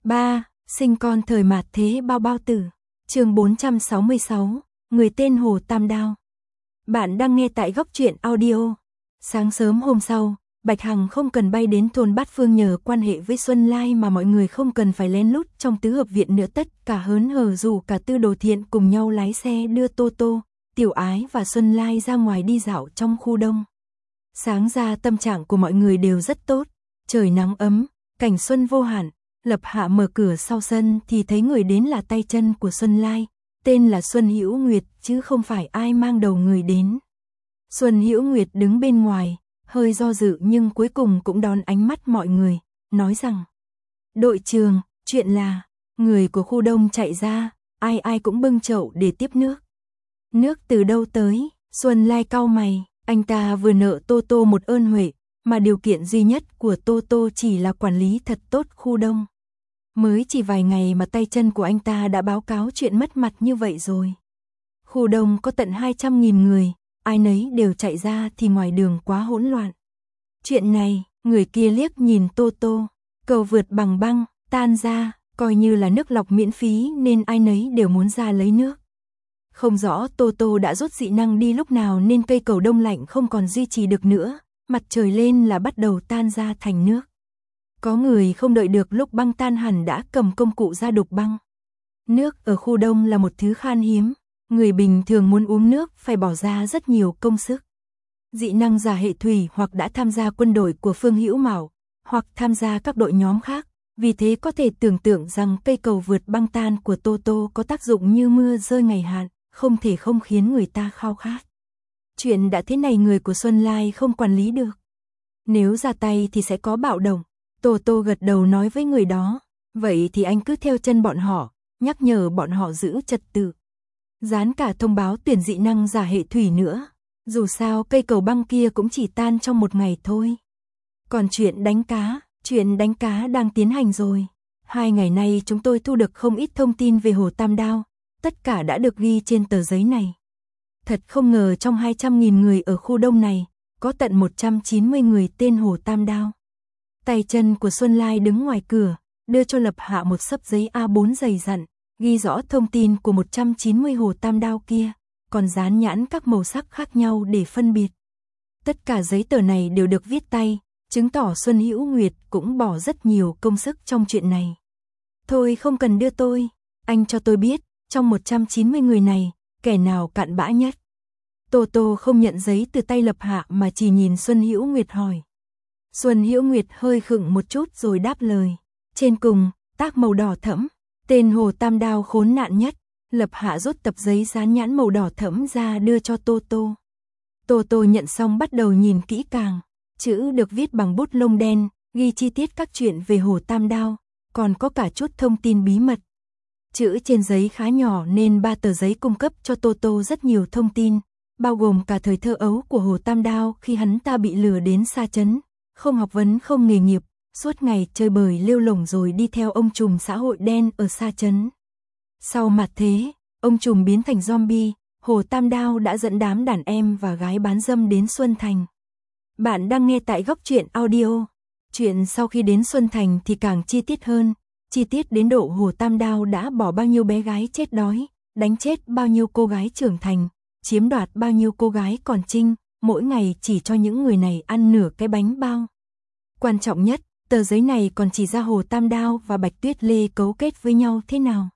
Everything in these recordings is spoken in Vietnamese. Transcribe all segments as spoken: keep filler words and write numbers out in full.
ba. Sinh con thời mạt thế bao bao tử. Chương bốn trăm sáu mươi sáu, người tên Hồ Tam Đao. Bạn đang nghe tại Góc Truyện Audio. Sáng sớm hôm sau, Bạch Hằng không cần bay đến thôn Bát Phương nhờ quan hệ với Xuân Lai mà mọi người không cần phải lén lút trong tứ hợp viện nữa, tất cả hớn hở rủ cả Tư Đồ Thiện cùng nhau lái xe đưa Tô Tô, Tiểu Ái và Xuân Lai ra ngoài đi dạo trong khu đông. Sáng ra tâm trạng của mọi người đều rất tốt, trời nắng ấm, cảnh xuân vô hạn. Lập Hạ mở cửa sau sân thì thấy người đến là tay chân của Xuân Lai, tên là Xuân Hữu Nguyệt chứ không phải ai mang đầu người đến. Xuân Hữu Nguyệt đứng bên ngoài, hơi do dự nhưng cuối cùng cũng đón ánh mắt mọi người, nói rằng: "Đội trưởng, chuyện là..." Người của khu đông chạy ra, ai ai cũng bưng chậu để tiếp nước. "Nước từ đâu tới?" Xuân Lai cau mày, anh ta vừa nợ Tô Tô một ơn huệ, mà điều kiện duy nhất của Tô Tô chỉ là quản lý thật tốt khu đông. Mới chỉ vài ngày mà tay chân của anh ta đã báo cáo chuyện mất mặt như vậy rồi. Khu đông có tận hai trăm nghìn người, ai nấy đều chạy ra thì ngoài đường quá hỗn loạn. Chuyện này, người kia liếc nhìn Tô Tô, cầu vượt bằng băng, tan ra, coi như là nước lọc miễn phí nên ai nấy đều muốn ra lấy nước. Không rõ Tô Tô đã rút dị năng đi lúc nào nên cây cầu đông lạnh không còn duy trì được nữa, mặt trời lên là bắt đầu tan ra thành nước. Có người không đợi được lúc băng tan hẳn đã cầm công cụ ra đục băng. Nước ở khu đông là một thứ khan hiếm, người bình thường muốn uống nước phải bỏ ra rất nhiều công sức. Dị năng giả hệ thủy hoặc đã tham gia quân đội của Phương Hữu Mạo, hoặc tham gia các đội nhóm khác, vì thế có thể tưởng tượng rằng cây cầu vượt băng tan của Tô Tô có tác dụng như mưa rơi ngày hạn, không thể không khiến người ta khao khát. Chuyện đã thế này người của Xuân Lai không quản lý được. Nếu ra tay thì sẽ có bạo động. Tô Tô gật đầu nói với người đó, vậy thì anh cứ theo chân bọn họ, nhắc nhở bọn họ giữ trật tự. Dán cả thông báo tuyển dị năng giả hệ thủy nữa, dù sao cây cầu băng kia cũng chỉ tan trong một ngày thôi. Còn chuyện đánh cá, chuyện đánh cá đang tiến hành rồi. Hai ngày nay chúng tôi thu được không ít thông tin về Hồ Tam Đao, tất cả đã được ghi trên tờ giấy này. Thật không ngờ trong hai trăm nghìn người ở khu đông này, có tận một trăm chín mươi người tên Hồ Tam Đao. Tay chân của Xuân Lai đứng ngoài cửa, đưa cho Lập Hạ một xấp giấy A bốn dày dặn, ghi rõ thông tin của một trăm chín mươi Hồ Tam Đao kia, còn dán nhãn các màu sắc khác nhau để phân biệt. Tất cả giấy tờ này đều được viết tay, chứng tỏ Xuân Hữu Nguyệt cũng bỏ rất nhiều công sức trong chuyện này. Thôi không cần đưa tôi, anh cho tôi biết, trong một trăm chín mươi người này, kẻ nào cặn bã nhất. Tô Tô không nhận giấy từ tay Lập Hạ mà chỉ nhìn Xuân Hữu Nguyệt hỏi. Xuân Hữu Nguyệt hơi khựng một chút rồi đáp lời. Trên cùng, tác màu đỏ thẫm, tên Hồ Tam Đao khốn nạn nhất. Lập Hạ rút tập giấy dán nhãn màu đỏ thẫm ra đưa cho Tô Tô. Tô Tô nhận xong bắt đầu nhìn kỹ càng. Chữ được viết bằng bút lông đen, ghi chi tiết các chuyện về Hồ Tam Đao, còn có cả chút thông tin bí mật. Chữ trên giấy khá nhỏ nên ba tờ giấy cung cấp cho Tô Tô rất nhiều thông tin, bao gồm cả thời thơ ấu của Hồ Tam Đao khi hắn ta bị lừa đến Sa Trấn. Không học vấn không nghề nghiệp, suốt ngày chơi bời lêu lổng rồi đi theo ông trùm xã hội đen ở Sa Trấn. Sau mạt thế, ông trùm biến thành zombie, Hồ Tam Đao đã dẫn đám đàn em và gái bán dâm đến Xuân Thành. Bạn đang nghe tại Góc Truyện Audio. Chuyện sau khi đến Xuân Thành thì càng chi tiết hơn, chi tiết đến độ Hồ Tam Đao đã bỏ bao nhiêu bé gái chết đói, đánh chết bao nhiêu cô gái trưởng thành, chiếm đoạt bao nhiêu cô gái còn trinh. Mỗi ngày chỉ cho những người này ăn nửa cái bánh bao. Quan trọng nhất, tờ giấy này còn chỉ ra Hồ Tam Đao và Bạch Tuyết Lê cấu kết với nhau thế nào.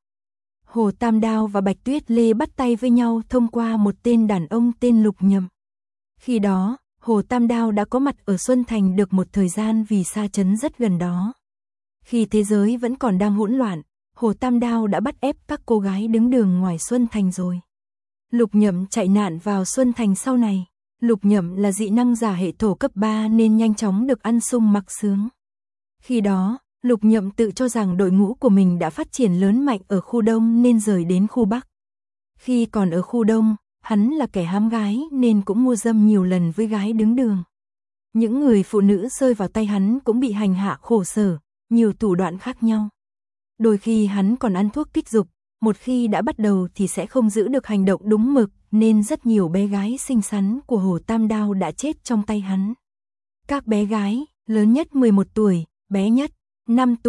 Hồ Tam Đao và Bạch Tuyết Lê bắt tay với nhau thông qua một tên đàn ông tên Lục Nhậm. Khi đó, Hồ Tam Đao đã có mặt ở Xuân Thành được một thời gian vì Sa Trấn rất gần đó. Khi thế giới vẫn còn đang hỗn loạn, Hồ Tam Đao đã bắt ép các cô gái đứng đường ngoài Xuân Thành rồi. Lục Nhậm chạy nạn vào Xuân Thành sau này. Lục Nhậm là dị năng giả hệ thổ cấp ba nên nhanh chóng được ăn sung mặc sướng. Khi đó, Lục Nhậm tự cho rằng đội ngũ của mình đã phát triển lớn mạnh ở khu đông nên rời đến khu bắc. Khi còn ở khu đông, hắn là kẻ hám gái nên cũng mua dâm nhiều lần với gái đứng đường. Những người phụ nữ rơi vào tay hắn cũng bị hành hạ khổ sở, nhiều thủ đoạn khác nhau. Đôi khi hắn còn ăn thuốc kích dục, một khi đã bắt đầu thì sẽ không giữ được hành động đúng mực, nên rất nhiều bé gái xinh xắn của Hồ Tam Đao đã chết trong tay hắn. Các bé gái, lớn nhất mười một tuổi, bé nhất năm tuổi,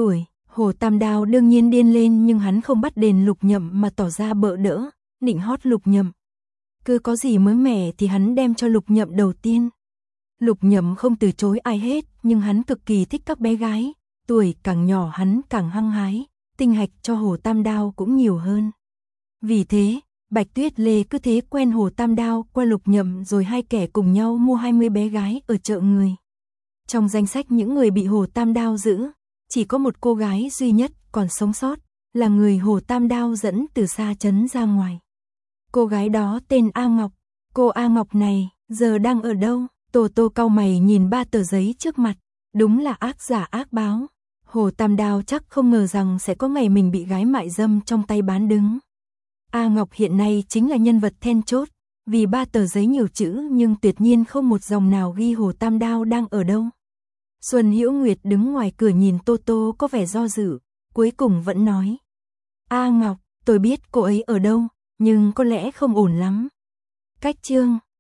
Hồ Tam Đao đương nhiên điên lên, nhưng hắn không bắt đền Lục Nhậm mà tỏ ra bợ đỡ, nịnh hót Lục Nhậm. Cứ có gì mới mẻ thì hắn đem cho Lục Nhậm đầu tiên. Lục Nhậm không từ chối ai hết, nhưng hắn cực kỳ thích các bé gái, tuổi càng nhỏ hắn càng hăng hái, tinh hạch cho Hồ Tam Đao cũng nhiều hơn. Vì thế, Bạch Tuyết Lê cứ thế quen Hồ Tam Đao qua Lục Nhậm, rồi hai kẻ cùng nhau mua hai mươi bé gái ở chợ người. Trong danh sách những người bị Hồ Tam Đao giữ, chỉ có một cô gái duy nhất còn sống sót, là người Hồ Tam Đao dẫn từ xa trấn ra ngoài. Cô gái đó tên A Ngọc. Cô A Ngọc này giờ đang ở đâu? Tô Tô cau mày nhìn ba tờ giấy trước mặt, đúng là ác giả ác báo. Hồ Tam Đao chắc không ngờ rằng sẽ có ngày mình bị gái mại dâm trong tay bán đứng. A Ngọc hiện nay chính là nhân vật then chốt, vì ba tờ giấy nhiều chữ nhưng tuyệt nhiên không một dòng nào ghi Hồ Tam Đao đang ở đâu. Xuân Hữu Nguyệt đứng ngoài cửa nhìn Tô Tô có vẻ do dự, cuối cùng vẫn nói: A Ngọc, tôi biết cô ấy ở đâu, nhưng có lẽ không ổn lắm. Cách chương